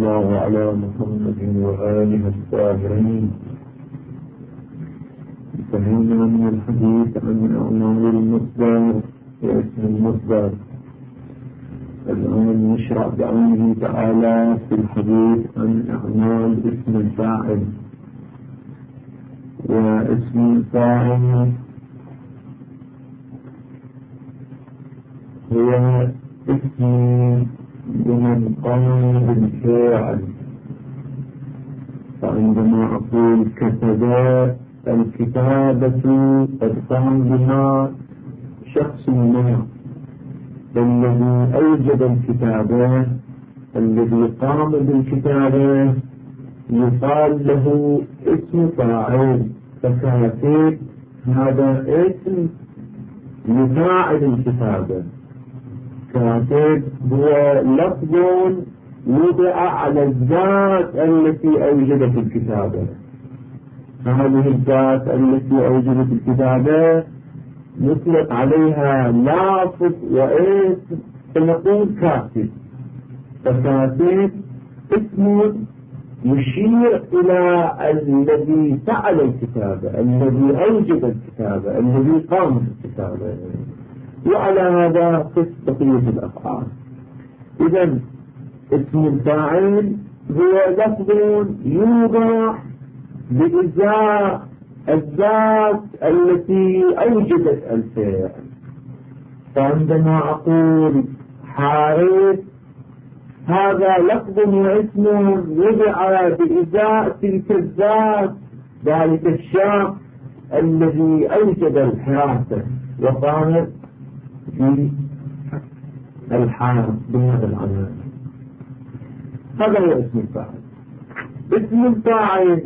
الله على محمد وآله الطاهرين. انتهينا من الحديث عن أعمال المصدر واسم المصدر. الآن نشرع بعونه تعالى في الحديث عن أعمال اسم الفاعل. واسم الفاعل هو اسم لمن قام بالفعل. فعندما أقول كتب الكتابة قد قام بها شخص ما، الذي أوجد الكتابة الذي قام بالكتابة يقال له اسم فاعل. فكاتب هذا اسم يفاعل الكتابة. كاتب هو لفظ وضع على الذات التي أوجدت الكتابة. هذه الذات التي أوجدت الكتابة نطلق عليها لافظ واسم فنقول كاتب. فكاتب اسم يشير إلى الذي فعل الكتابة، الذي أوجد الكتابة، الذي قام بالكتابة. وعلى هذا قس بقية الأفعال. إذن اسم الفاعل هو لفظ يوضع بإزاء الذات التي أوجدت الفعل. فعندما أقول حارث هذا لفظ واسم وضع بإزاء تلك الذات، ذلك الشخص الذي أوجد الحراسة وقامت في الحارث بهذا العمل. هذا هو اسم الفاعل. اسم الفاعل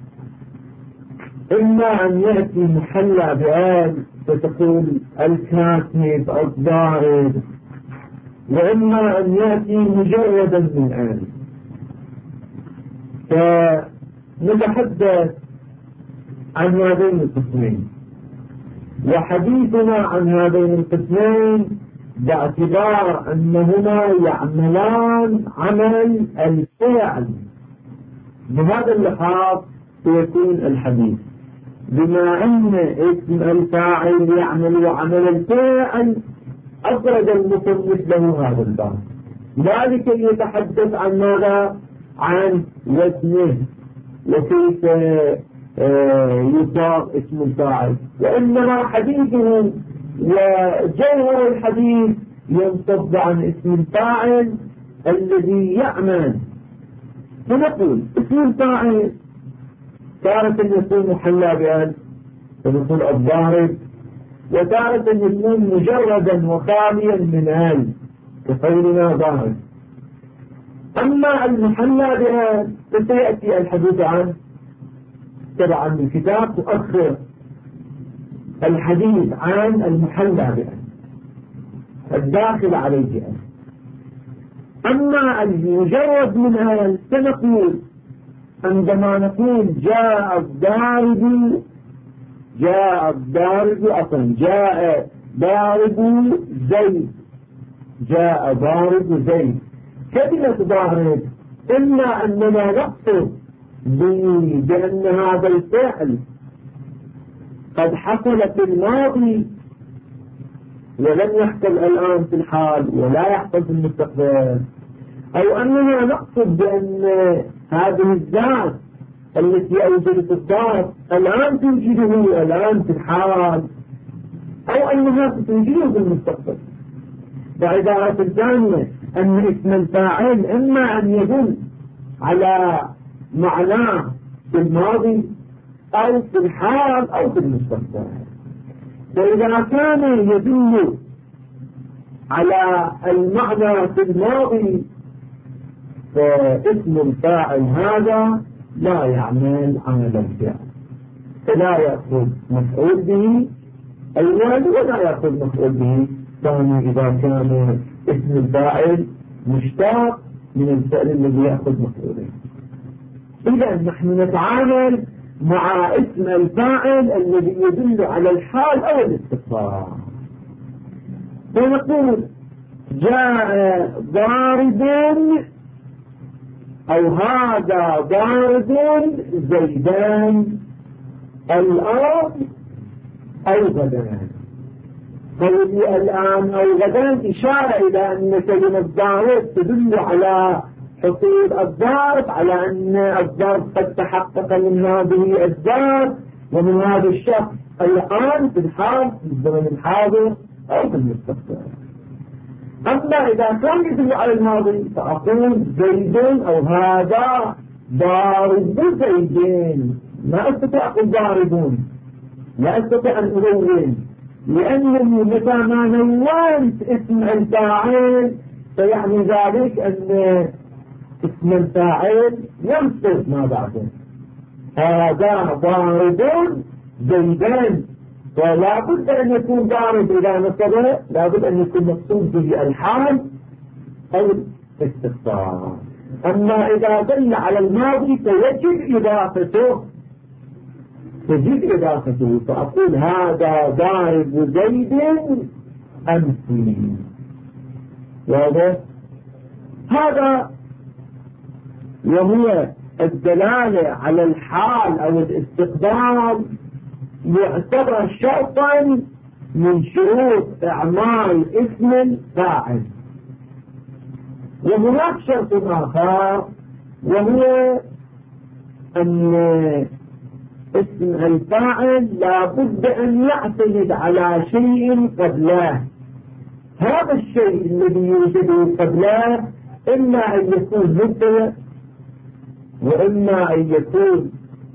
إما أن يأتي محلى بآل فتقول الكاتب الضارب، وإما أن يأتي مجردا من آل. فنتحدث عن هذين القسمين، وحديثنا عن هذين القسمين باعتبار أنهما يعملان عمل الفعل. بهذا اللحاظ سيكون الحديث، بما أن اسم الفاعل يعمل عمل الفعل أفرد المصنف له هذا الباب، ذلك يتحدث عن ماذا؟ عن وزنه وكيف يصاغ اسم الفاعل. وإنما حديثه وجوهر الحديث ينصب عن اسم الفاعل الذي يعمل. فنقول اسم الفاعل تارة يكون محلى بأل فنقول الضارب، وتارة يكون مجردا وخاليا من آل كقولنا ضارب. أما المحلى بأل فسيأتي الحديث عنه تبعا بالكتاب، تؤخر الحديث عن المحلى بأل الداخل عليه أل. أما المجرد من آل فنقول عندما نقول جاء الضارب جاء ضارب زيد، جاء ضارب زيد. كلمة ضارب إما أننا نقصد بأن هذا الفعل قد حصل في الماضي ولم يحصل الآن في الحال ولا يحصل في المستقبل، أو أننا نقصد بأن هذه الذات التي أوجدت الضارب الآن توجده الآن في الحال، أو أنها توجده في المستقبل. بعبارة ثانية أن اسم الفاعل إما أن يدل على معناه في الماضي أو في الحال أو في المستقبل. فإذا كان يدل على المعنى في الماضي فاسم الفاعل هذا لا يعمل عمل الفعل، فلا يأخذ مفعول به أول ولا يأخذ مفعول به ثاني إذا كان اسم الفاعل مشتاق من الفعل الذي يأخذ مفعوله. إذا نحن نتعامل مع اسم الفاعل الذي يدل على الحال أو الاستقبال. فنقول جاء ضارب أو هذا ضارب زيدان الآن أو غدا. قولي الآن أو غدا إشارة إلى أن كلمة ضارب تدل على حصول الضرب، على أن الضرب قد تحقق من هذه الذات ومن هذا الشخص الآن في الحال في الزمن الحاضر أو في المستقبل. أما إذا كان يدل على الماضي فأقول زيد أو هذا ضارب زيدين، ما أستطيع أقول ضاربون، لا أستطيع أن ألون، لأنني متى ما نونت اسم الفاعل فيعني ذلك أن اسم الفاعل ينصف ما بعده. هذا ضارب زيدان، فلا بد أن يكون ضارب إذا نصب لا بد أن يكون مقصود به الحال أو الاستقبال. أما إذا دل على الماضي فيجب إضافته، فأقول هذا ضارب زيد أمسي. واضح؟ هذا وهو الدلالة على الحال أو الاستقبال يعتبر شرطا من شروط إعمال اسم الفاعل. وهناك شرط آخر وهو أن اسم الفاعل لا بد أن يعتمد على شيء قبله. هذا الشيء الذي يوجد قبله إما أن يكون مبتدأ، وإما أن يكون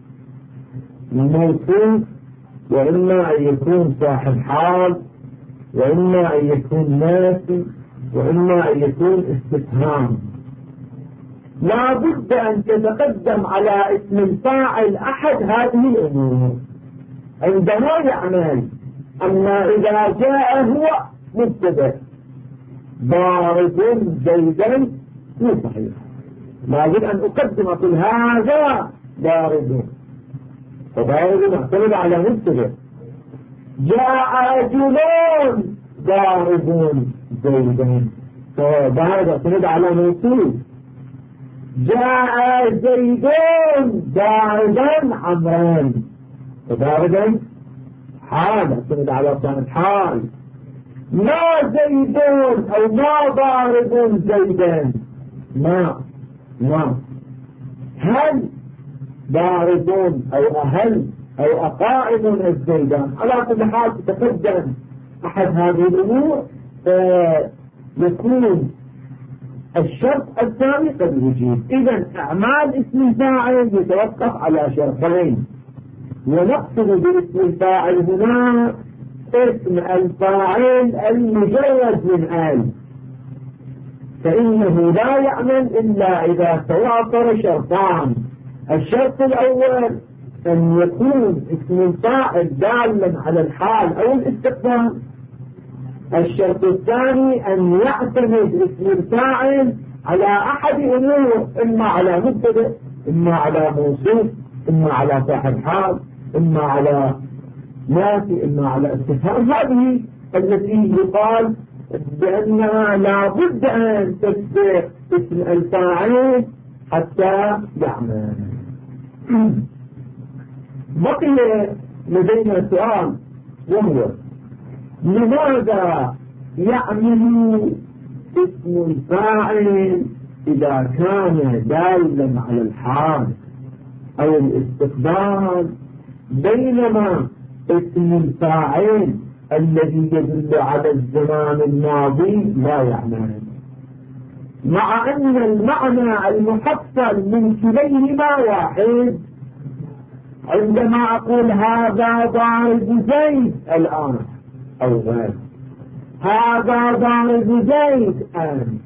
موصوف، وإما أن يكون صاحب حال، وإما أن يكون نافي، وإما أن يكون استفهام. لا بد أن تتقدم على اسم الفاعل أحد هذه الأمور عندما يعمل. أما إذا جاء هو مبتدأ ضارب زيدا مو صحيح، لابد أن أقدم أقول هذا ضارب، فضارب معتمد على مبتدأ. جاء رجلون ضاربون زيدا، فضارب معتمد على موصول. جاء زيدون ضاربا عمران، فضاربا حال معتمد على صاحب حال. ما زيدون أو ما ضارب زيدا، ما هل ضاربون أو أهل أو أقائم الزيدان. على كل حال تتقدم أحد هذه الأمور يكون الشرط الثاني قد يجيب. إذن أعمال اسم الفاعل يتوقف على شرطين، ونقصد باسم الفاعل هنا اسم الفاعل المجرد من آل، فإنه لا يعمل إلا إذا توافر شرطان. الشرط الأول أن يكون اسم الفاعل دالا على الحال أو الاستقبال. الشرط الثاني أن يعتمد اسم الفاعل على أحد أمور، إما على مبتدأ، إما على موصوف، إما على صاحب حال، إما على نافي، إما على استفهام. هذه التي يقال بأنها لا بد أن تسبق اسم الفاعل حتى يعمل. بقي لدينا سؤال، وهو لماذا يعمل اسم الفاعل إذا كان دالا على الحال أو الاستقبال، بينما اسم الفاعل الذي يدل على الزمان الماضي لا يعمل، مع أن المعنى المحصل من كليهما واحد؟ عندما أقول هذا ضارب زيد الآن أو غير، هذا ضارب زيد الآن،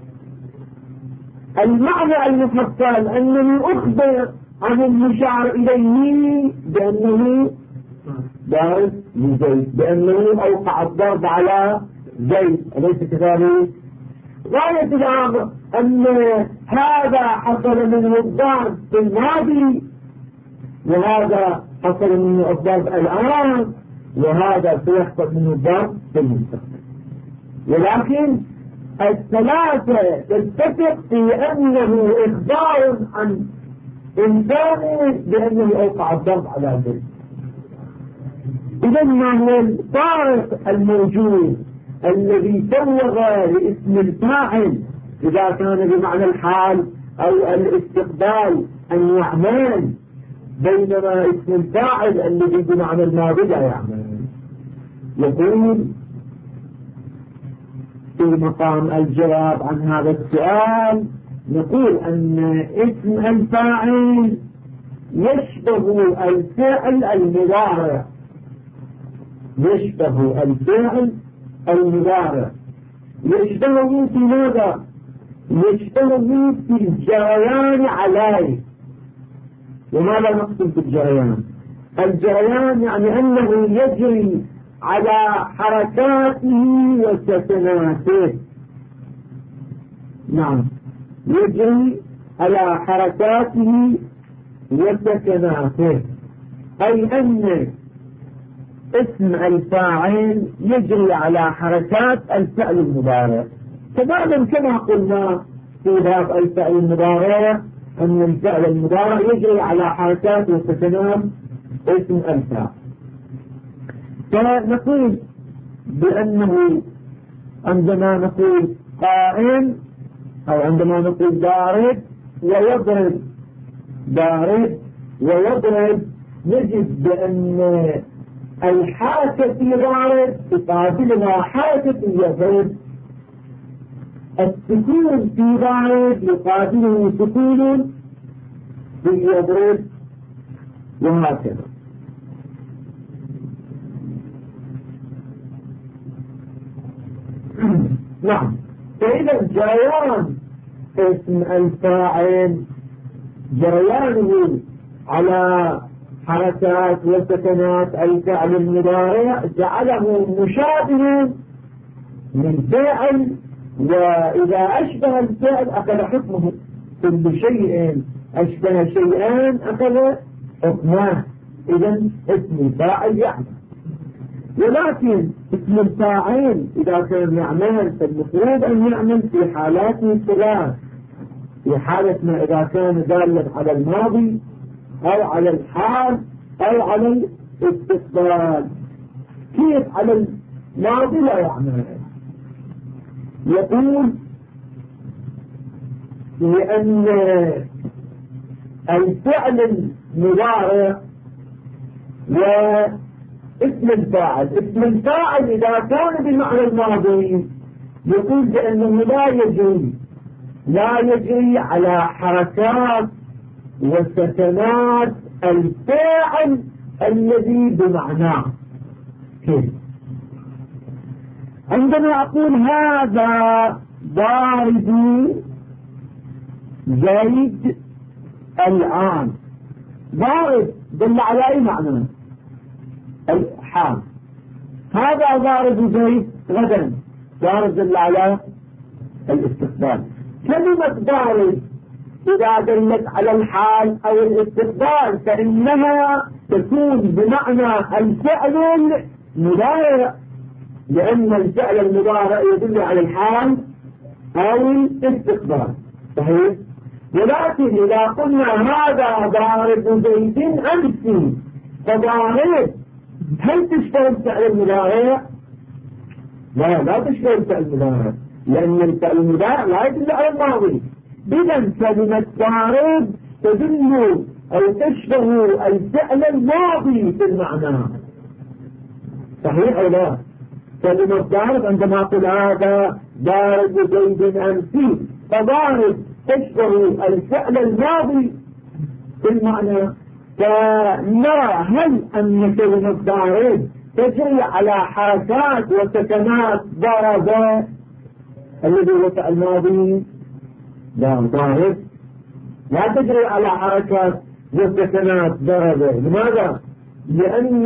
المعنى المحصل أنني أخبر عن المشار إليه بأنه ضارب زيد، بأنه أوقع الضرب على زيد، أليس كذلك؟ غاية الأمر أن هذا حصل منه الضرب في الماضي، وهذا حصل منه الضرب الآن، وهذا سيحصل منه الضرب في المستقبل. ولكن الثلاثة تتفق في أنه إخبار عن إنسان بأنه أوقع الضرب على ذلك. إذا ما هو الفارق الموجود الذي سوغ لاسم الفاعل إذا كان بمعنى الحال أو الاستقبال أن يعمل، بينما اسم الفاعل الذي بمعنى الماضي لا يعمل؟ يقول في مقام الجواب عن هذا السؤال نقول أن اسم الفاعل يشبه الفعل المضارع، يشبه الفعل المضارع. يشبهه في ماذا؟ يشبهه في الجريان عليه. وماذا نقصد بالجريان؟ الجريان يعني أنه يجري على حركاته وسكناته. نعم، يجري على حركاته وسكناته، أي أن اسم الفاعل يجري على حركات الفعل المضارع تماما كما قلنا في باب الفعل المضارع أن الفعل المضارع يجري على حركات وسكنات اسم الفاعل. فنقول بأنه عندما نقول قائم أو عندما نقول ضارب ويضرب، ضارب ويضرب، نجد بأن الحركة في ضارب تقابلها حركة يضرب، السكون في ضارب يقابله سكون في يضرب، وهكذا. نعم، فإذا جريان اسم الفاعل جريانه على حركات وسكنات الفعل المضارع جعله مشابها للفعل، وإذا أشبه الفعل أخذ حكمه. كل شيء أشبه شيئان أخذ حكمه. إذا اسم الفاعل يعمل، ولكن اسم الفاعل إذا كان يعمل فالمفروض أن يعمل في حالات ثلاث: في حالة ما إذا كان دالا على الماضي أو على الحال أو على الاستقبال. كيف على الماضي لا يعمل؟ يقول لأن الفعل المضارع واسم الفاعل، اسم الفاعل إذا كان بمعنى الماضي يقول بأنه لا يجري على حركات وسكنات الفاعل الذي بمعناه. كيف؟ عندما أقول هذا ضارب زيد الآن، ضارب دل على أي معنى؟ الحال. هذا ضارب زيد غدا، ضارب دل على الاستقبال. كلمة ضارب إذا دلت على الحال أو الاستقبال فإنها تكون بمعنى الفعل المضارع، لأن الفعل المضارع يدل على الحال أو الاستقبال، صحيح؟ ولكن إذا قلنا هذا ضارب زيد أمس، فضارب هل تشبه الفعل المضارع؟ لا تشبه الفعل المضارع، لأن الفعل المضارع لا يدل على الماضي. إذا كلمة ضارب تدل أو تشبه الفعل الماضي في المعنى، صحيح أو لا؟ كلمة ضارب عندما أقول هذا ضارب زيد أمس، فضارب تشبه الفعل الماضي في المعنى. فنرى هل أن كلمة ضارب تجري على حركات وسكنات ضرب الذي هو فعل الماضي؟ لا، ضارب لا تجري على حركات وسكنات ضرب. لماذا؟ لأن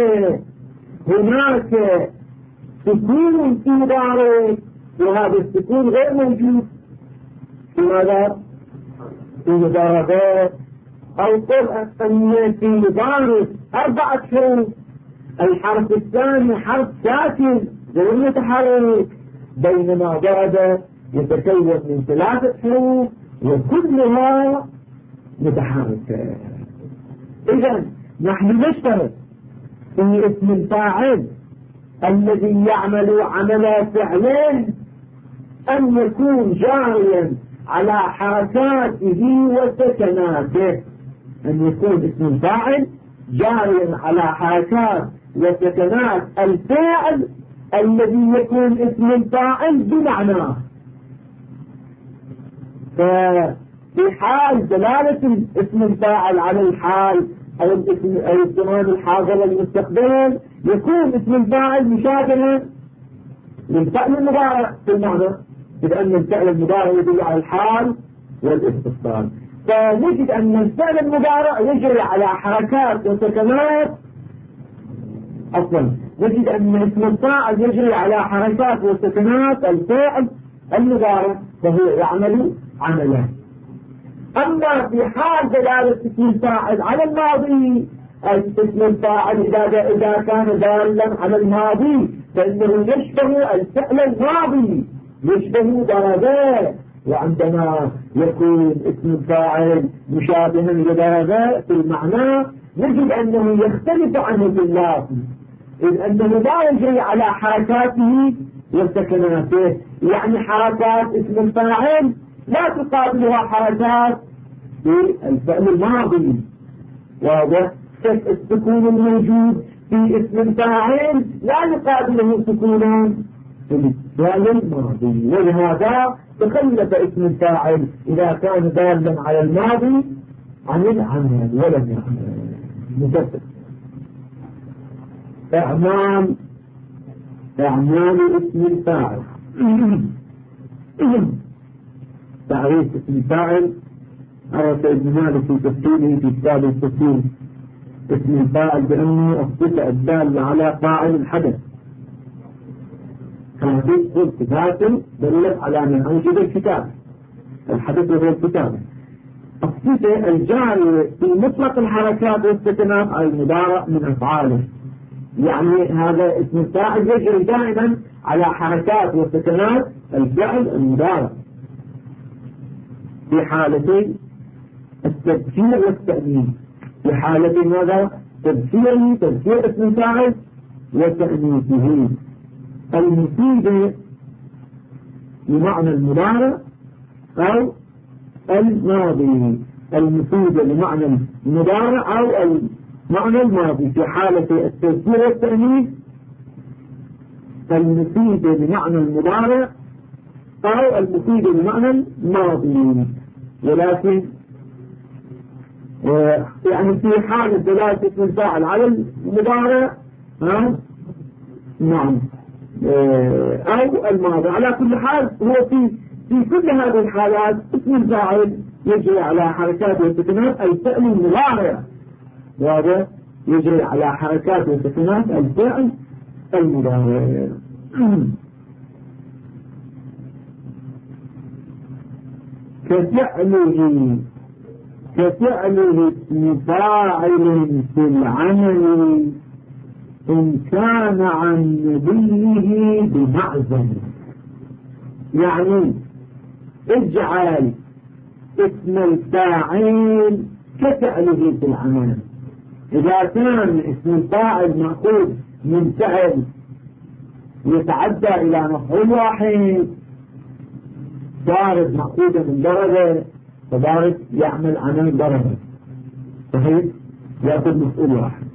هناك سكون في ضارب، وهذا السكون غير موجود في ماذا؟ في ضربات. أو قل أن في ضارب 4 حروف، الحرف الثاني حرف ساكن غير متحرك، بينما ضرب يتكون من 3 حروف وكلها متحركة. إذا نحن نشترط في اسم الفاعل الذي يعمل عمل فعلين أن يكون جاريا على حركاته وسكناته، أن يكون اسم الفاعل جاريا على حركات وسكنات الفعل الذي يكون اسم الفاعل بمعناه. ففي حال دلالة اسم الفاعل على الحال أو الزمان الحاضر المستقبل يكون اسم الفاعل مشابها للفعل المضارع في المعنى، لأن الفعل المضارع يدل على الحال والاستقبال. فنجد أن الفعل المضارع يجري على حركات وسكنات، نجد أن اسم الفاعل يجري على حركات وسكنات الفعل المضارع فهو يعمل عملا. أما في حال دلالة اسم الفاعل على الماضي، اسم الفاعل إذا كان دالا على الماضي فإنه يشبه الفعل الماضي، يشبه ضربه. وعندما يكون اسم الفاعل مشابها لضربه في المعنى نجد أنه يختلف عنه في اللفظ، إذ أنه لا يجري على حركاته وسكناته. يعني حركات اسم الفاعل لا تقابلها حركات في الفعل الماضي، واضح؟ السكون الموجود في اسم الفاعل لا يقابله سكونا في الفعل الماضي، ولهذا تخلف اسم الفاعل إذا كان دالا على الماضي عن العمل ولم يعمل. مجدد أعمال اسم الفاعل. تعريف اسم الفاعل عرف ابن مالك في تفسيره في كتاب التفسير اسم الفاعل بأنه الصفة الدالة على فاعل الحدث، هذه صفة دلت على من أوجد الكتاب، الحدث وهو الكتابة. الصفة الجارية في مطلق الحركات والسكنات على المضارع من أفعاله، يعني هذا اسم الفاعل يجري دائما على حركات وسكنات الفعل المضارع في حالتي التبكير والتأنيث. في حالة ماذا؟ تبكير اسم الفاعل وتأنيثه. المفيدة بمعنى المضارع أو الماضي، المفيدة بمعنى المضارع أو المعنى الماضي. في حالة التبكير والتأنيث المفيدة بمعنى المضارع أو المفيدة بمعنى الماضي، ولكن يعني في حالة دلالة اسم الفاعل على المضارع نعم أو الماضي. على كل حال هو في كل هذه الحالات اسم الفاعل يجري على حركات وسكنات الفعل المضارع، وهذا يجري على حركات وسكنات الفعل المضارع. كفعله اسم فاعل في العمل إن كان عن نبيه بمعزل. يعني اجعل اسم الفاعل كفعله في العمل. إذا كان اسم الفاعل مأخوذ من فعل يتعدى إلى مفعول واحد، ضارب مأخوذة من درجة، فضارب يعمل عمل درجة صحيح يأخذ مفعول واحد.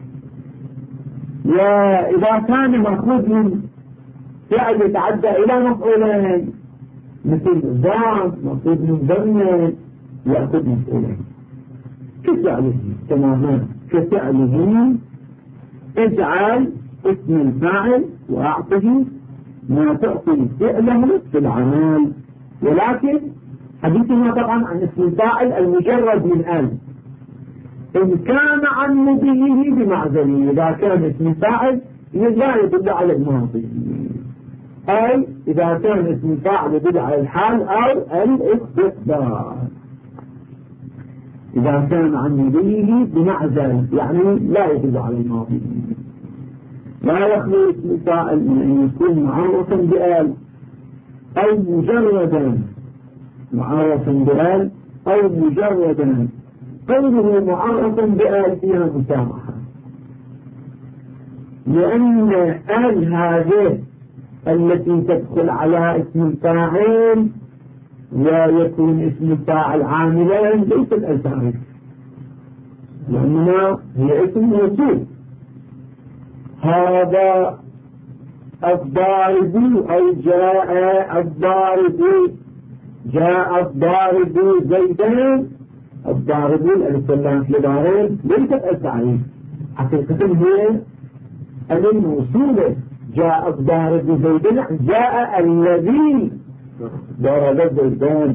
وإذا كان مأخوذ من فعل يتعدى إلى مفعولين مثل ضام مأخوذ من ضمن يأخذ مفعولين. كفعله تماما كفعله اجعل اسم الفاعل وأعطه ما تعطي فعله في العمل. ولكن حديثنا طبعا عن اسم الفاعل المجرد من إن كان عن نبيه بمعزله. إذا كان اسم الفاعل لا يدل على الماضي، أي إذا كان اسم الفاعل يدل على الحال أو الاستقبال. إذا كان عن نبيه بمعزل يعني لا يدل على الماضي. لا يخلو اسم الفاعل من أن يكون معروفا بآل، أو مجردا معرف بآل أو مجردا قوله معرف بآل فيها مسامحة، لأن آل هذه التي تدخل على اسم الفاعل ويكون اسم الفاعل عاملا ليست التعريف، لأنها هي اسم موصول. هذا الضارب أو جاء الضارب، جاء الضارب زيدا، الضارب الألف واللام في ضارب ليست التعريف، حقيقة هي الموصولة. جاء الضارب زيدا، جاء الذي ضرب زيدان،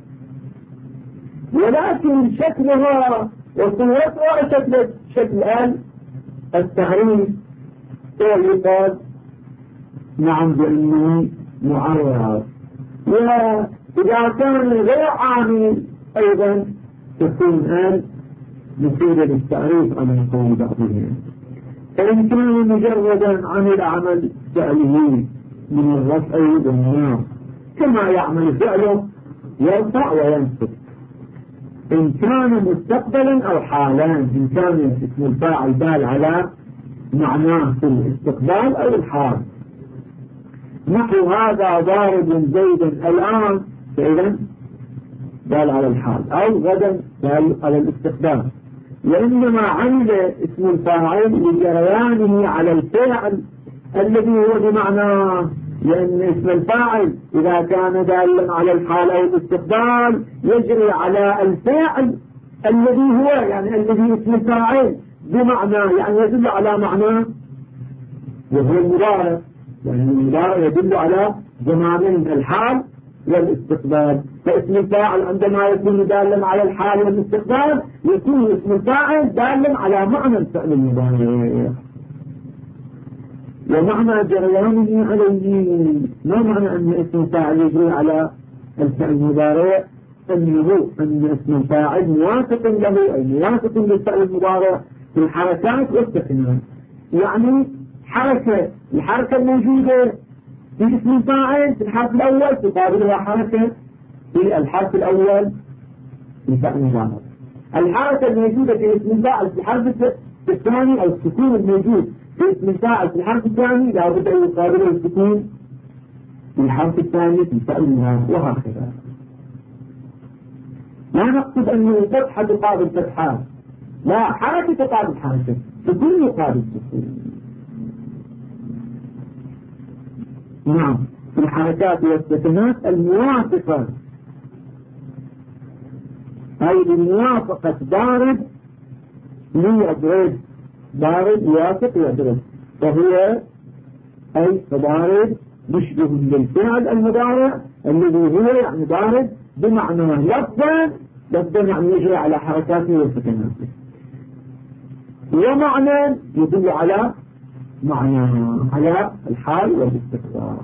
ولكن شكلها وصورتها شكل التعريف يقال نعم بأنه معرف. وإذا كان غير عامل أيضا تكون مثيرة للتعريف أن يكون بعضهم. فإن كان مجردا عن العمل فعله من الرفع والنصب كما يعمل فعله يرفع وينصب، إن كان مستقبلا أو حالا، إن كان اسم الفاعل دال على معناه في الاستقبال أو الحال، نحو هذا ضارب زيدا الآن، فإذا دال على الحال، أو غدا دال على الاستقبال. وإنما عمل اسم الفاعل لجريانه على الفعل الذي هو بمعناه، لأن اسم الفاعل إذا كان دالا على الحال أو الاستقبال يجري على الفعل الذي هو يعني الذي اسم الفاعل بمعناه، يعني يدل على معناه وهو المضارع، يعني المضارع يدل على زمانين الحال والاستقبال. فاسم الفاعل عندما يكون دالا على الحال والاستقبال يكون اسم الفاعل دالا على معنى الفعل المضارع. ومعنى جريانه عليه، ما معنى أن اسم الفاعل يجري على الفعل المضارع؟ أن اسم الفاعل موافق له أي موافق للفعل المضارع في الحركات والسكنات. يعني الحركة الموجودة في اسم الفاعل في الحرف الأول تقابلها حركة في الحرف الأول في الفعل المضارع. الحركة الموجودة في اسم الفاعل في الحرف الثاني أو السكون الموجود في اسم الفاعل في الحرف الثاني لا بد أن يقابله السكون في الحرف الثاني في الفعل المضارع، وهكذا. لا نقصد أن الفتحة تقابل فتحة، لا، حركة تقابل حركة، سكون يقابل سكون. نعم، في الحركات والسكنات الموافقة، أي بموافقة ضارب ليضرب، ضارب يوافق يضرب، فهو أي ضارب مشبه للفعل المضارع الذي هو يعني ضارب بمعنى لفظا يعني يجري على حركاته وسكناته، ومعنى يدل على على الحال والاستقبال.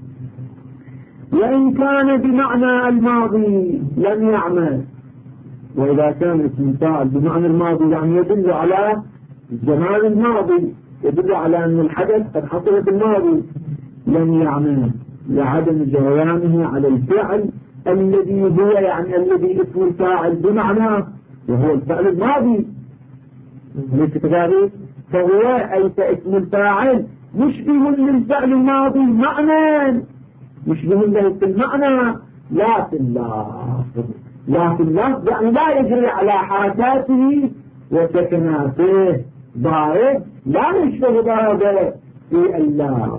وإن كان بمعنى الماضي لم يعمل، وإذا كان اسم الفاعل بمعنى الماضي يعني يدل على الزمان الماضي، يدل على أن الحدث قد حصل في الماضي، لم يعمل لعدم جريانه على الفعل الذي هو يعني الذي اسم الفاعل بمعناه وهو الفعل الماضي، ليس كذلك؟ فهو أي اسم الفاعل مشبه للفعل الماضي معنى، مشبه له في المعنى لا في اللفظ، لا في اللفظ يعني لا يجري على حركاته وسكناته، ضارب لا يشبه ضارب في اللفظ.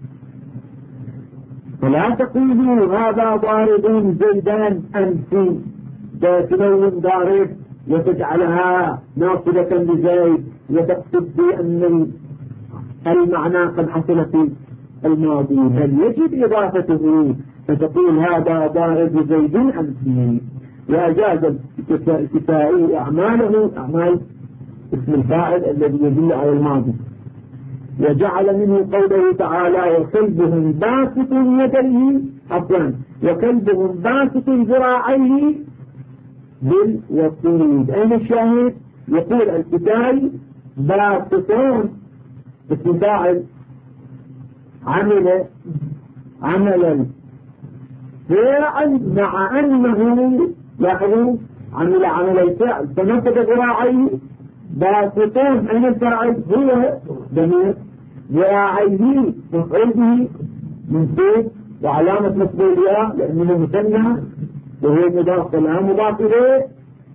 فلا تقولوا هذا ضارب زيدا أنت تنون ضارب وتجعلها ناصبة لزيد وتقصد بأن المعنى قد حصل في الماضي، بل يجب إضافته فتقول هذا ضارب زيد أنت. وأجاز الكسائي أعماله أعمال اسم الفاعل الذي يدل على الماضي، وجعل منه قوله تعالى وكلبهم باسط يديه وكلبهم باسط ذراعيه بالوصول. أين الشاهد؟ يقول الكسائي باسطون اسم فاعل عمل عملا فعل مع أنه لاحظوا عمل عمل الفعل فنفذ ذراعيه باسطون أين الفاعل هو ضمير ذراعيه مفعول به منصوب وعلامة نصبه الياء لأنه مثنى وهو مضاف لا مضاف إليه.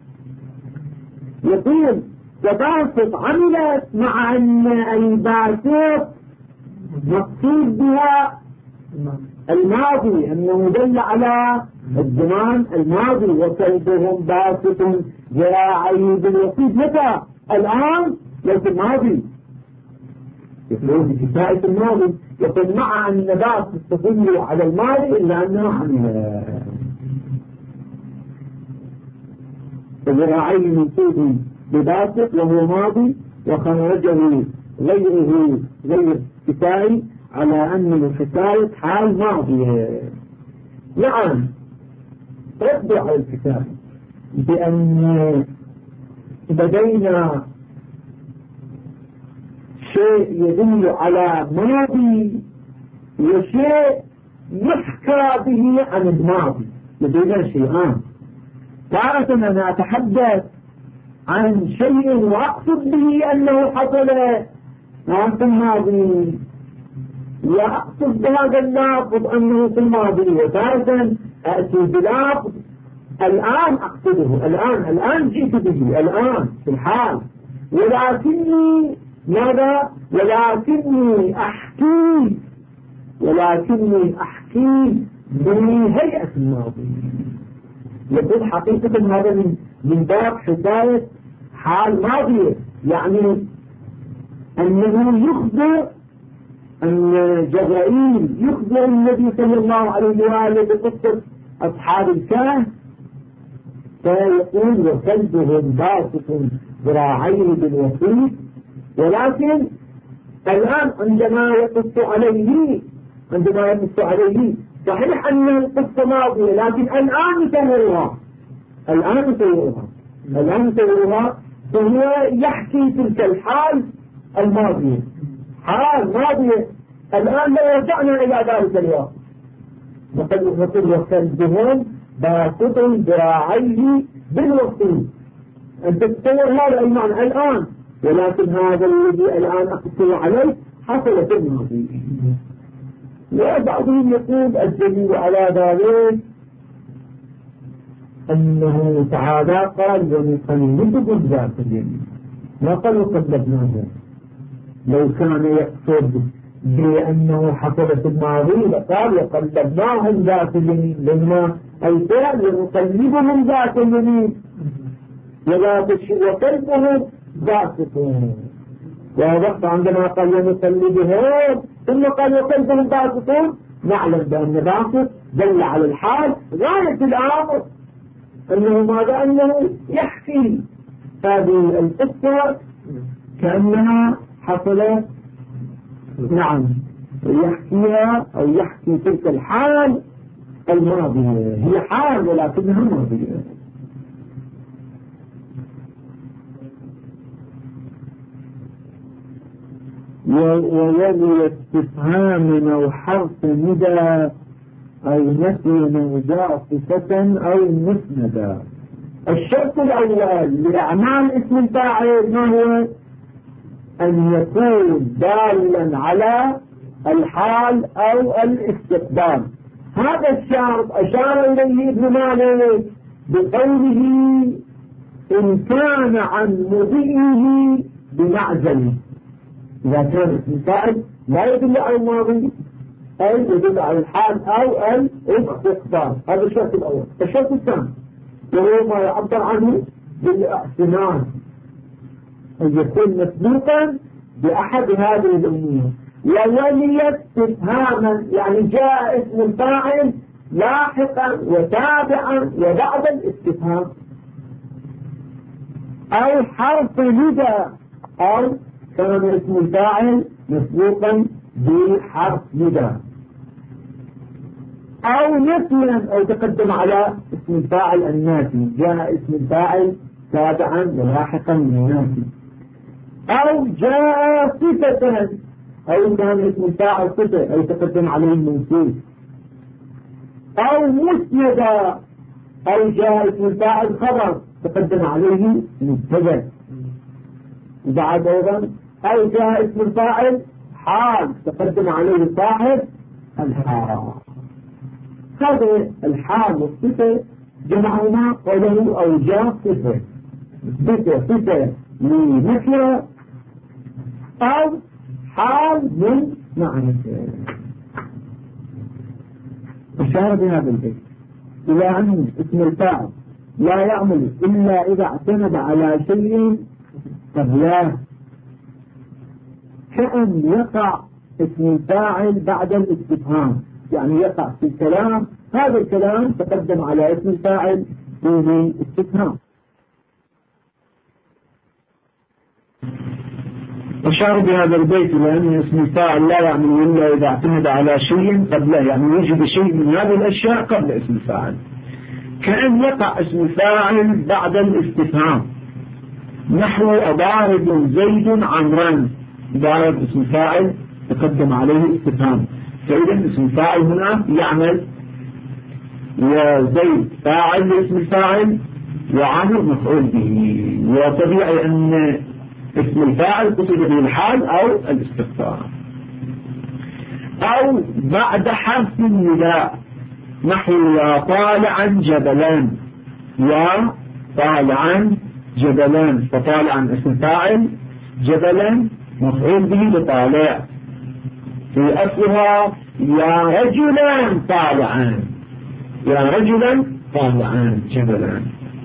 يقول وباسط عملت مع أن الباسط مقصود بها الماضي أنه دل على الزمان الماضي وكلبهم باسط ذراعيه بالوسيط متى الآن ليس الماضي يقول بكفاية الماضي يقول مع أن باسط تدل على الماضي إلا أنه عمل ذراعيه منصوب بباسط وهو ماضي وخرجه غيره غير كفاية على أن الحكاية حال ماضية. نعم رد على الكتاب بأن لدينا شيء يدل على ماضي وشيء يحكى به عن الماضي. لدينا شيئان تارة أنا أتحدث عن شيء وأقصد به أنه حصل في الماضي وأقصد بهذا اللفظ أنه في الماضي وتارة أأتي بلفظ الآن أقصده الآن جئت به الآن في الحال ولكني ماذا ولكني أحكي بهيئة الماضي. يقول حقيقة هذا من باب حكاية حال ماضية يعني أنه يخبر أن جبرائيل يخبر النبي صلى الله عليه وآله بقصة أصحاب الكهف فيقول وكلبهم باسط ذراعيه بالوسيط ولكن الآن عندما يقص عليه صحيح أن القصة ماضية لكن الآن يصورها فهو يحكي تلك الحال الماضية حال ماضية الآن لو رجعنا إلى ذلك الوقت نقول وكلبهم باسط ذراعيه بالوسيط أنت تتصور هذا المعنى الآن ولكن هذا الذي الآن أقصد عليه حصل في الماضي. وبعضهم يقول الدليل على ذلك أنه تعالى قال ونقلبكم ذات اليمين ما قال وقلبناه. لو كان يقصد بأنه حصل في الماضي لقال وقلبناهم ذات اليمين لما الفعل ونقلبهم ذات اليمين وكلبهم باسطون ووقت عندما قال ونقلبهم ثم قال وكلبهم باسطون نعلم بأن باسط دل على الحال غاية الأمر أنه ماذا أنه يحكي هذه القصة كأنها حصلت نعم يحكيها أو يحكي تلك الحال الماضية هي حال ولكنها ماضية. ويلي استفهام أو حرف ندى أو نفي أو صفة أو مسندا. الشرط الأول لأعمال اسم الفاعل ما هو؟ أن يكون دالا على الحال أو الاستقبال. هذا الشرط أشار إليه ابن مالك بقوله إن كان عن مضيه بمعزل. إذا كان اسم الفاعل لا يدل على الماضي أي يدل على الحال أو الاستقبال. هذا الشرط الأول. الشرط الثاني وهو ما يعبر عنه بالاعتماد أن يكون مسبوقا بأحد هذه الأمور. وولي استفهاما يعني جاء اسم الفاعل لاحقا وتابعا وبعد الاستفهام أو حرف ندى أو كان اسم الفاعل مسبوقا بحرف ندى أو نفيا أو تقدم على اسم الفاعل النافي جاء اسم الفاعل تابعا ولاحقا للنافي أو جاء صفة أو كان اسم الفاعل صفة أو تقدم عليه المنصوب أو مسند أو جاء اسم الفاعل خبر تقدم عليه مبتدأ، وبعد أيضا أو جاء اسم الفاعل حال تقدم عليه صاحب الحال. هذا الحال والصفة جمعهما قوله أو جاء صفة لنكرة أو حال من معرفة. أشار بهذا البيت إلى أن اسم الفاعل لا يعمل إلا إذا اعتمد على شيء قبله، كأن يقع اسم الفاعل بعد الاستفهام، يعني يقع في الكلام، هذا الكلام تقدم على اسم الفاعل دون استفهام. أشار بهذا البيت لأن اسم الفاعل لا يعمل إلا إذا اعتمد على شيء قبله، يعني يوجد شيء من هذه الأشياء قبل اسم الفاعل، كأن يقع اسم الفاعل بعد الاستفهام، نحو أضارب زيد عمرا، ضارب اسم الفاعل تقدم عليه استفهام، فإذا اسم الفاعل هنا يعمل، وزيد فاعل لاسم الفاعل وعمر مفعول به، وطبيعي أن اسم الفاعل قصد به الحال أو الاستفهام. أو بعد حرف النداء، نحو يا طالعا جبلان، يا طالعا جبلان، فطالعا اسم فاعل، جبلان مفعول به لطالع، في أصلها يا رجلا طالعا، يا رجلا طالعا جبلان.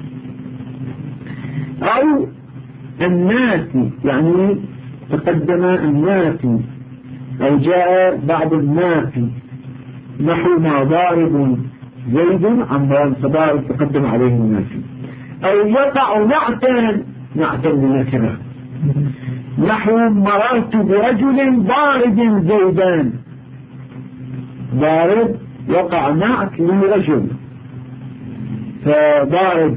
أو الناس، يعني تقدم الناس أو جاء بعد الناس، نحو ما ضارب زيد عمران، فضارب تقدم عليه الناس. أو يقع نعتا لنكرة، نحو مررت برجل ضارب زيدان، ضارب وقع نعت لرجل، فضارب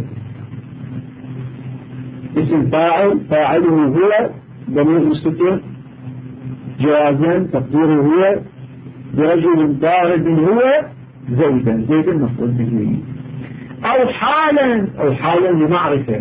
اسم فاعل، فاعله هو ضمير مستتر جوازا تقديره هو، برجل ضارب هو زيدا، زيدا مفعول به. أو حالا لمعرفة،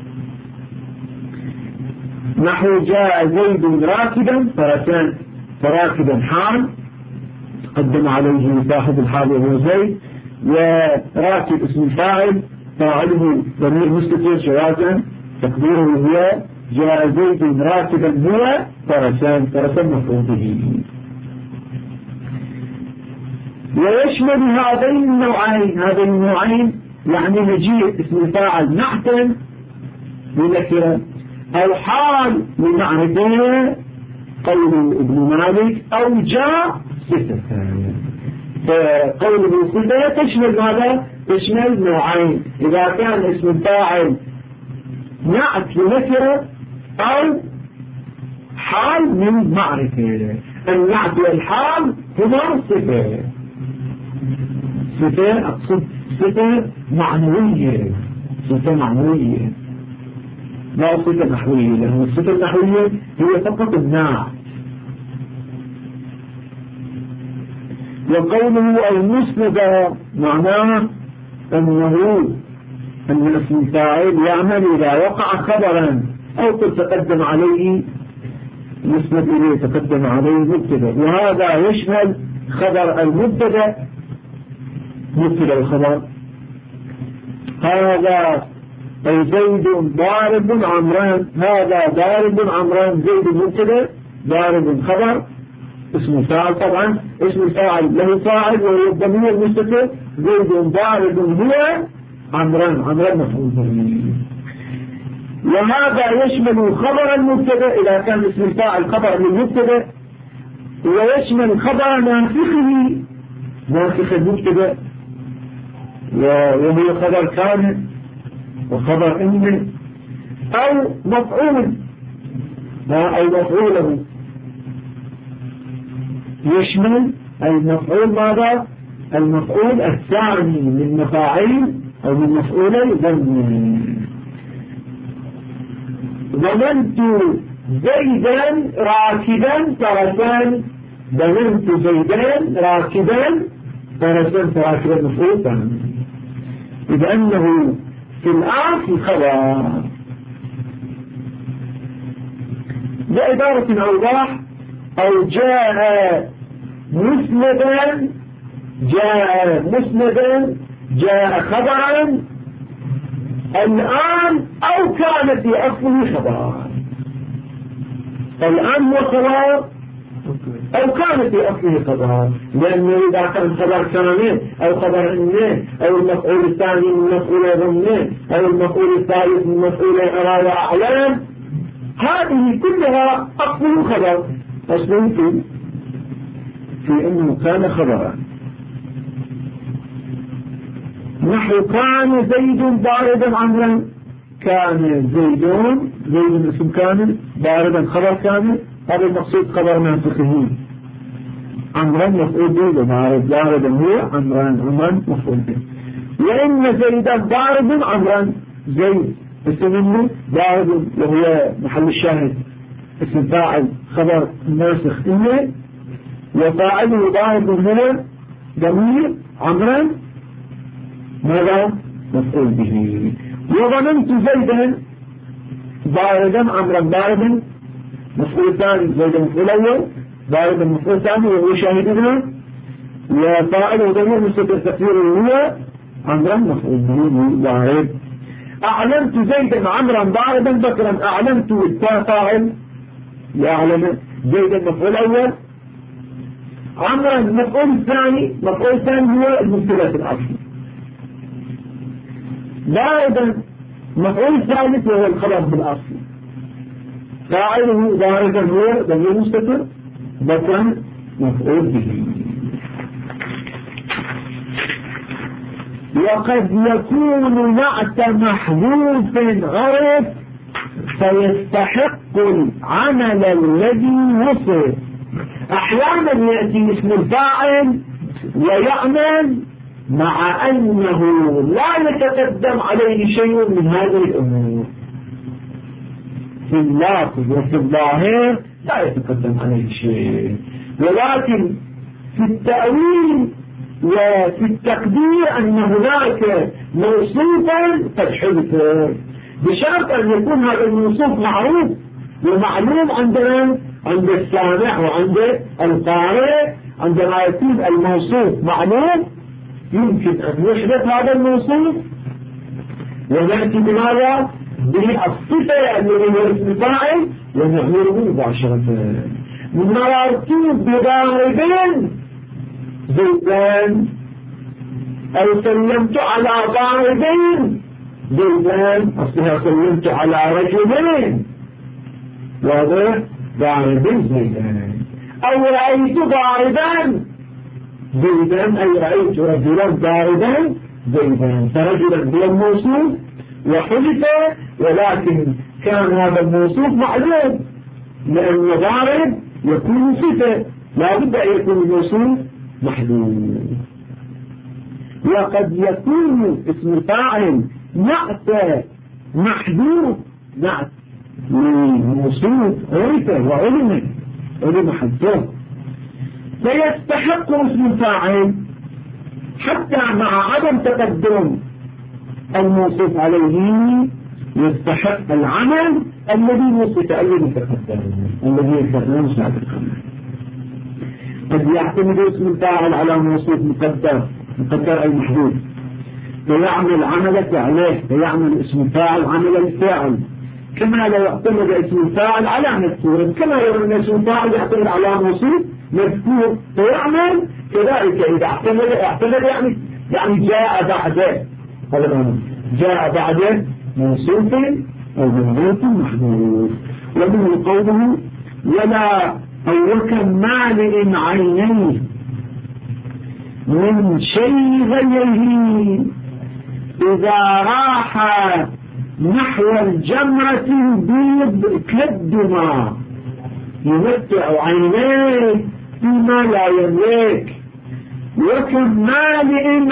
نحو جاء زيد راكبا فراكبا حال تقدم عليه صاحب الحال وهو زيد، وراكب اسم الفاعل فاعله ضمير مستتر جوازا تقديره هو، جاء زيد راكبا هو فرسان مفعول به. ويشمل هذين النوعين يعني مجيء اسم الفاعل نعتا لنكرة أو حال لمعرفة، قول ابن مالك أو جاء صفة، فقوله صفة تشمل ماذا؟ تشمل نوعين، إذا كان اسم الفاعل نعت لنكرة أو حال من معرفة. النعت والحال هما صفة أقصد صفة معنوية، لا صفة نحوية، لأن الصفة النحوية هي فقط النعت. وقوله المسند معناه أن اسم الفاعل يعمل إذا وقع خبرا أو قد تقدم عليه مسند إليه، تقدم عليه مبتدا، وهذا يشمل خبر المبتدا، مبتدا الخبر، هذا أي زيد ضارب عمران، هذا ضارب عمران، زيد مبتدا ضارب خبر، اسم الفاعل طبعا اسم الفاعل له فاعل وهو الضمير المستتر، زيد ضارب هو عمران مفعول به. وهذا يشمل خبر المبتدا إذا كان اسم الفاعل خبر للمبتدا، ويشمل خبر ناسخ المبتدا، وهو خبر كان وخبر إن، أو مفعول أو مفعوله، يشمل المفعول ماذا؟ المفعول الثاني من مفاعيل أو من مفعولي ظننت زيدا راكبا تركان، ظننت زيدا راكبا فرسا فراكبا مفعول إذا أنه في الآن خبر. بعبارة أوضح أو جاء مسندا جاء خبرا الآن أو كان في أصله خبرا. الآن هو خبر أو كان في أصله خبر، لأنه إذا كان خبر كامل أو خبر إنه أو المفعول الثاني من مفعول ضمنه أو المفعول الثالث من مفعول إرادة أعلام، هذه كلها أصله خبر. أصله في أنه كان خبرا. نحو كان زيد باردا عمرا. كان زيد اسم كامل باردا خبر كامل، هذا المقصود خبر منطقي. عمرا مفعول به باردا هو عمرا مفعول به. وإن زيدا بارد عمرا. زيد اسم منه بارد وهو محل الشاهد اسم فاعل خبر ناسخ إنه، وفاعله بارد هو ضمير عمرا ماذا مفعول به. وظننت زيدا باردا عمرا باردا مفعول ثاني، زيدا مفعول أول باردا مفعول ثاني وهو شاهدنا، وفاعله ضمير مستتر تقديره هو عمرا مفعول به بارد. أعلمت زيدا عمرا باردا بكرا. أعلمت الفاعل يعلم زيدا مفعول أول، عمرا مفعول ثاني هو المبتدأ الأصلي، باردا مفعول ثالث وهو الخبر بالأصل، فاعله باردا هو ضمير مستتر بكرا مفعول به. وقد يكون نعت محذوف غرف فيستحق العمل الذي وصف. أحيانا يأتي اسم الفاعل ويعمل مع أنه لا يتقدم عليه شيء من هذه الأمور. في اللفظ وفي الظاهر لا يتقدم عليه شيء، ولكن في التأويل وفي التقدير أن هناك موصوفا قد حدث، بشرط أن يكون هذا الموصوف معروف ومعلوم عندنا عند السامع وعند القارئ. عندما يكون الموصوف معلوم يمكن أن يحدث هذا الموصوف ونأتي بماذا؟ بالصفة الذي هو اسم فاعل ونعمله مباشرة. مررت بضارب زيدان أو سلمت على ضارب زيدان، أصلها سلمت على رجلين واضح ضارب زيدان. أو رأيت ضاربا زيدان أي رأيت رجلا ضاربا زيدان، فرجلا هو الموصوف وحدث، ولكن كان هذا الموصوف معلوم لأن ضارب يكون صفة لا بد أن يكون الموصوف محذوف. وقد يكون اسم فاعل نعت محذوف، نعت موصوف عرف وعلم حذفه، فيستحق اسم الفاعل حتى مع عدم تقدم الموصوف عليه يستحق العمل الذي وصف الذي تقدم الذي يستخدم سابقا. قد يعتمد اسم الفاعل على موصوف مقدر أي محدود فيعمل عمل فعله، فيعمل اسم الفاعل عمل الفاعل، كما لا يعتمد اسم الفاعل على مذكور، كما لو ان اسم الفاعل يعتمد على موصوف مذكور فيعمل كذلك. إذا اعتمد يعني جاء بعده، جاء بعده موصوف أو موصوف محذوف. ومنه قوله ولا أو وكم مالئ عينيه من شيء غيره إذا راح نحو الجمرة البيض كالدماء يمتع عينيه فيما لا يملك. وكم مالئ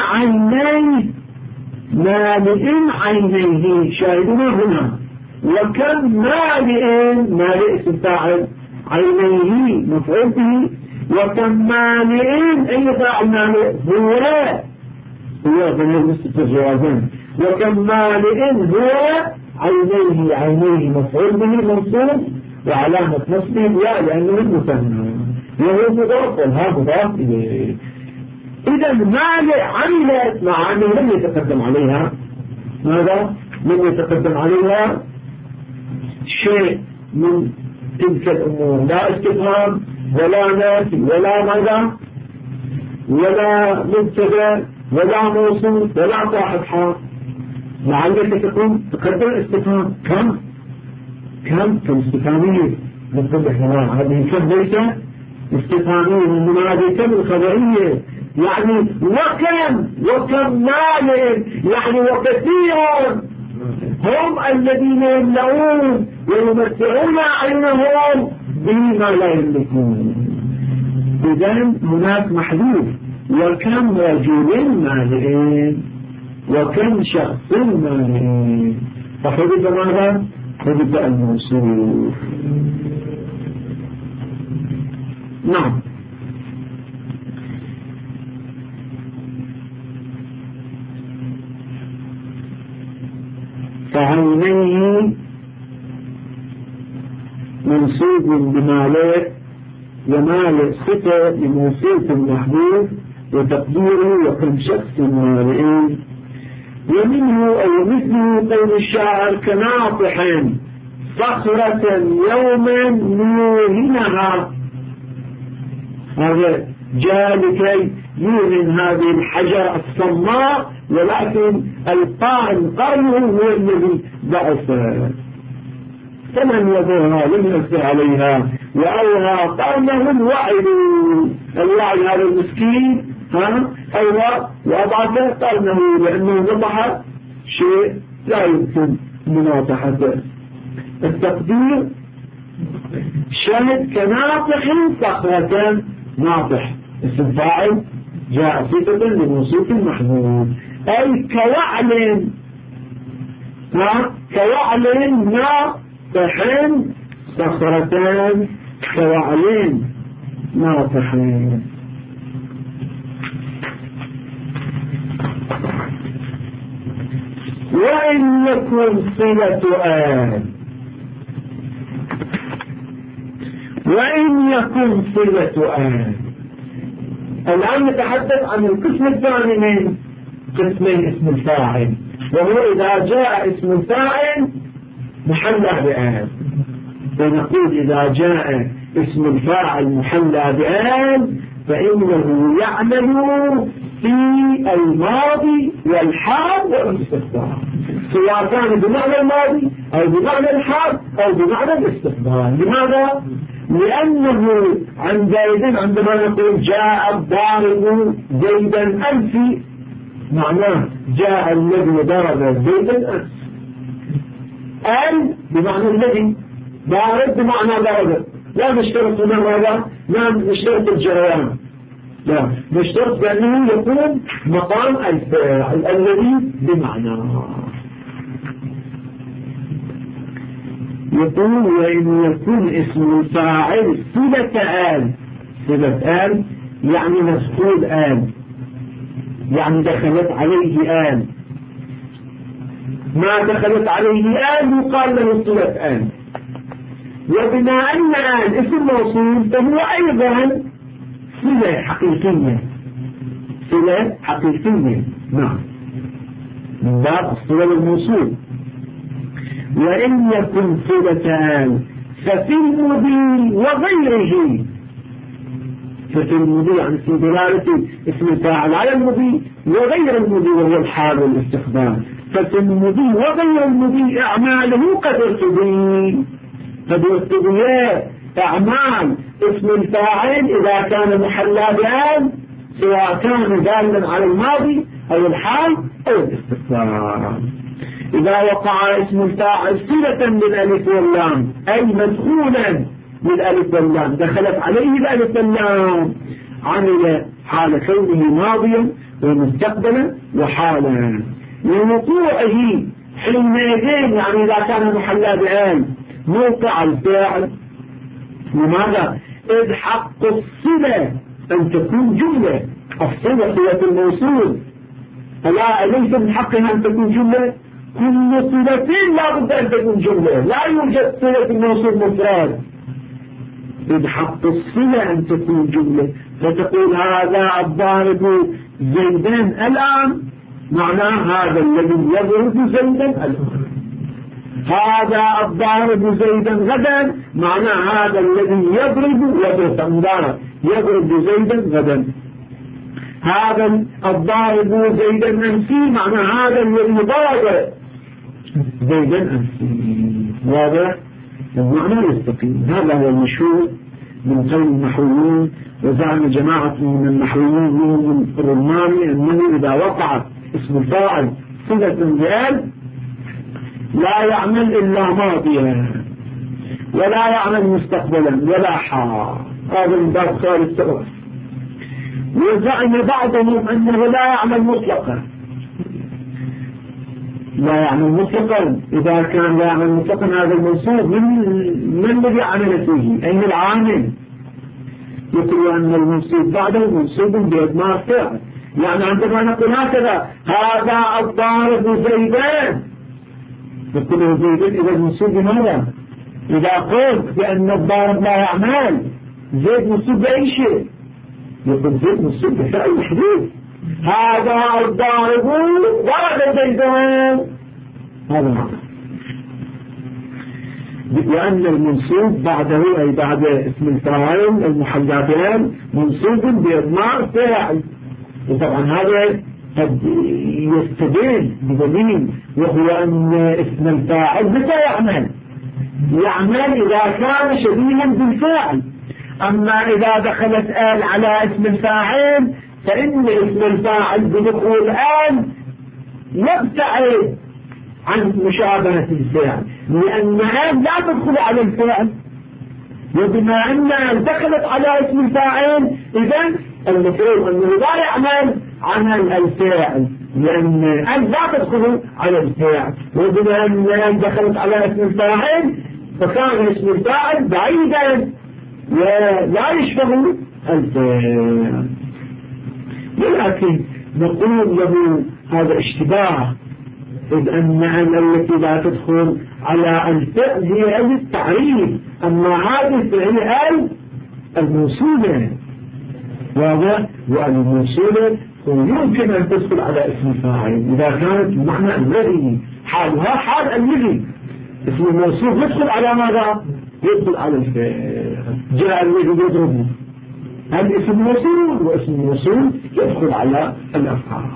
عينيه شاهدنا هنا. وكم مالئ اسم فاعل عينيه مفعول به وكم مالئ أي فاعل مالئ هو بالنسبة للجوازين. وكم مالئ هو عينيه مفعول به منصوب وعلامة نصبه ياء لأنه المثنى وهو مضاف والها مضاف إليه. إذا مالئ عملت معاني لم يتقدم عليها ماذا؟ لم يتقدم عليها شيء من تلك الأمور، لا استفهام ولا نافي ولا ماذا ولا مبتدأ ولا موصول ولا صاحب حال. لعلك تكون تقدم استفهام كم استفهامية نقول احنا هذه كم ليس استفهامية من هذه كم الخبرية يعني وكم مال يعني وكثير هم الذين يملؤون ويمتعون أعينهم بما لا يملكون. إذن هناك محذوف وكم رجل مالئين وكم شخص مالئين فحدث ماذا؟ حدث الموصوف. نعم. فعينيه منصوب بمالئ ومالئ صفة لموصوف محذوف وتقديره وكم شخص مالئين. ومنه أو مثله قول الشاعر كناطح صخرة يوما يوهنها، هذا جاء لكي يوهن هذه الحجر الصماء ولكن القائم قرنه هو الذي بعثه فمن يضرها لم يسر عليها وأوها قرنه الوعي هذا المسكين أوها وأضعف قرنه لأنه نطح شيء لا يمكن مناطحته. التقدير شاهد كناطح صخرة ناطح اسم فاعل جاء صفة لموصوف محذوف أي كوعل ناطح صخرتان كوعل ناطحين. وإن يكن صلة آن الآن نتحدث عن القسم الثاني من قسمين اسم الفاعل وهو إذا جاء اسم الفاعل محلى بآن. ونقول إذا جاء اسم الفاعل محلى بآن فإنه يعمل في الماضي والحال والاستقبال سواء كان بمعنى الماضي أو بمعنى الحال أو بمعنى الاستقبال. لماذا؟ لأنه عندما نقول جاء الضارب زيدا أمس معناه جاء الذي ضرب زيدا أمس. بمعنى الذي ضارب بمعنى ضرب لا نشترط هنا ماذا؟ لا نشترط الجريان لا نشترط بأنه يكون مقام الفاعل الذي بمعنى. يقول وإن يكون اسم الفاعل صلة آل يعني مسؤول آل يعني دخلت عليه آل ما دخلت عليه آل يقال له صلة آل. وبما أن آل اسم موصول فهو أيضا صلة حقيقية نعم من باب الصلة الموصول. وإن يكن صلتان ففي المضي وغيره ففي المضي عن اسم دلالة اسم الفاعل على المضي وغير المضي وهو الحال والاستخدام. ففي المضي وغير المضي أعماله قد ارتضي أعمال اسم الفاعل إذا كان محلى بآن سواء كان دالا على الماضي أو الحال أو الاستخدام. إذا وقع اسم الفاعل صلة بالألف واللام أي مدخولا بالألف واللام دخلت عليه الألف واللام عمل حال كونه ماضيا ومستقبلا وحالا لوقوعه حينئذ يعني إذا كان محلى بآن موقع الفاعل. لماذا؟ إذ حق الصلة أن تكون جملة. الصلة صلة الموصول، فلا ليس من حقها أن تكون جملة. كل صلة لا بد أن تكون جملة، لا يوجد صلة الموصول مفرد. إذ حق الصلة أن تكون جملة، فتقول هذا الضارب زيدا الآن، معناه هذا الذي يضرب زيدا الآن. هذا الضارب زيدا غدا، معناه هذا الذي يضرب زيدا غدا. هذا الضارب زيدا أمسي، معناه هذا الذي ضارب زيدا أمسي. واضح؟ المعنى يستقيم. هذا هو المشهور من قول النحويين، وزعم جماعة من النحويين منهم الرماني أنه إذا وقع اسم الفاعل صلة بآل لا يعمل إلا ماضيا، ولا يعمل مستقبلا ولا حال. هذا من باب خالد السبب. وزعم بعضهم أنه لا يعمل مطلقا. لا يعمل مطلقا، إذا كان لا يعمل مطلقا هذا المنصوب من الذي عمل فيه؟ أين العامل؟ يقول أن المنصوب بعده منصوب بإضمار فعل. يعني عندما نقول هكذا هذا الضارب زيدان، نقول زيدان إذا المنصوب بماذا؟ إذا قلت بأن الضارب لا يعمل، زيد منصوب بأي شيء؟ يقول زيد منصوب بفعل محدود. هذا الضارب ضرب زيدان، هذا معنى. لأن المنصوب بعده أي بعد اسم الفاعل المحذفان منصوب بإضمار فاعل. وطبعا هذا قد يستدل بدليل، وهو أن اسم الفاعل متى يعمل إذا كان شبيها بالفاعل. أما إذا دخلت آل على اسم الفاعل فإن اسم الفاعل بدخول آل يبتعد عن مشابهة الفعل، لأن آل لا تدخل على الفعل، وبما أن آل دخلت على اسم الفاعل إذن المفروض أنه لا يعمل عمل الفاعل، لأن آل لا تدخل على الفعل، وبما أن آل دخلت على اسم الفاعل فكان اسم الفاعل بعيدا ولا يشبه الفعل. ولكن نقول له هذا اشتباه، إذ أن التي لا تدخل على الفعل هي آل التعريف، أما هذه الفعل آل الموصولة. واضح؟ وآل الموصولة يمكن أن تدخل على اسم الفاعل إذا كانت بمعنى الذي، حالها حال الذي. اسم الموصول يدخل على ماذا؟ يدخل على الفعل. جاء الذي يضربه، هل اسم موصول، واسم الموصول يدخل على الأفعال.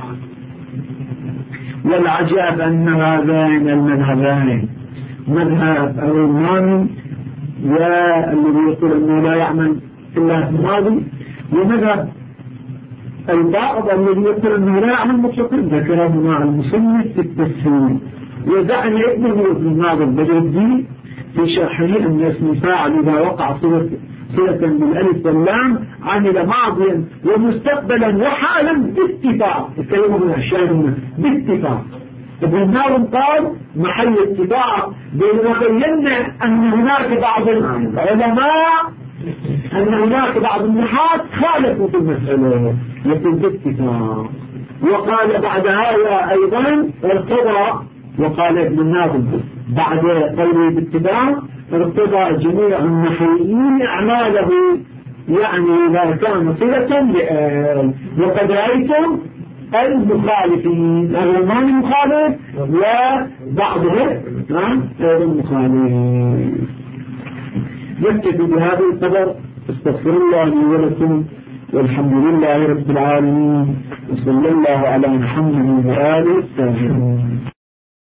والعجاب أن هذين المذهبين، مذهب الرماني والذي يقول أنه لا يعمل إلا في الماضي، ومذهب البعض الذي يقول أنه لا يعمل مطلقا، ذكره مع المصنف في التفسير. وزعم ابنه ابن الناظر بدر الدين في شرحه أن اسم الفاعل إذا وقع صلة بالألف واللام عمل ماضيا ومستقبلا وحالا باتفاق. الكلمة من الشاهد باتفاق. ابن الناظر قال محل اتفاق، بينما بينا أن هناك بعض العلماء أن هناك بعض النحاة خالفوا في المسألة، يقول باتفاق. وقال بعد هذا أيضا ارتضى، وقال ابن الناظر بعد قوله باتفاق ارتضى جميع النحويين أعماله، يعني إذا كان صلة بآل. وقد رأيتم المخالفين، الرماني مخالف وبعضهم غير مخالف. نكتفي بهذا القدر. استغفر الله لي ولكم، والحمد لله رب العالمين، وصلى الله على محمد وآله وسلم.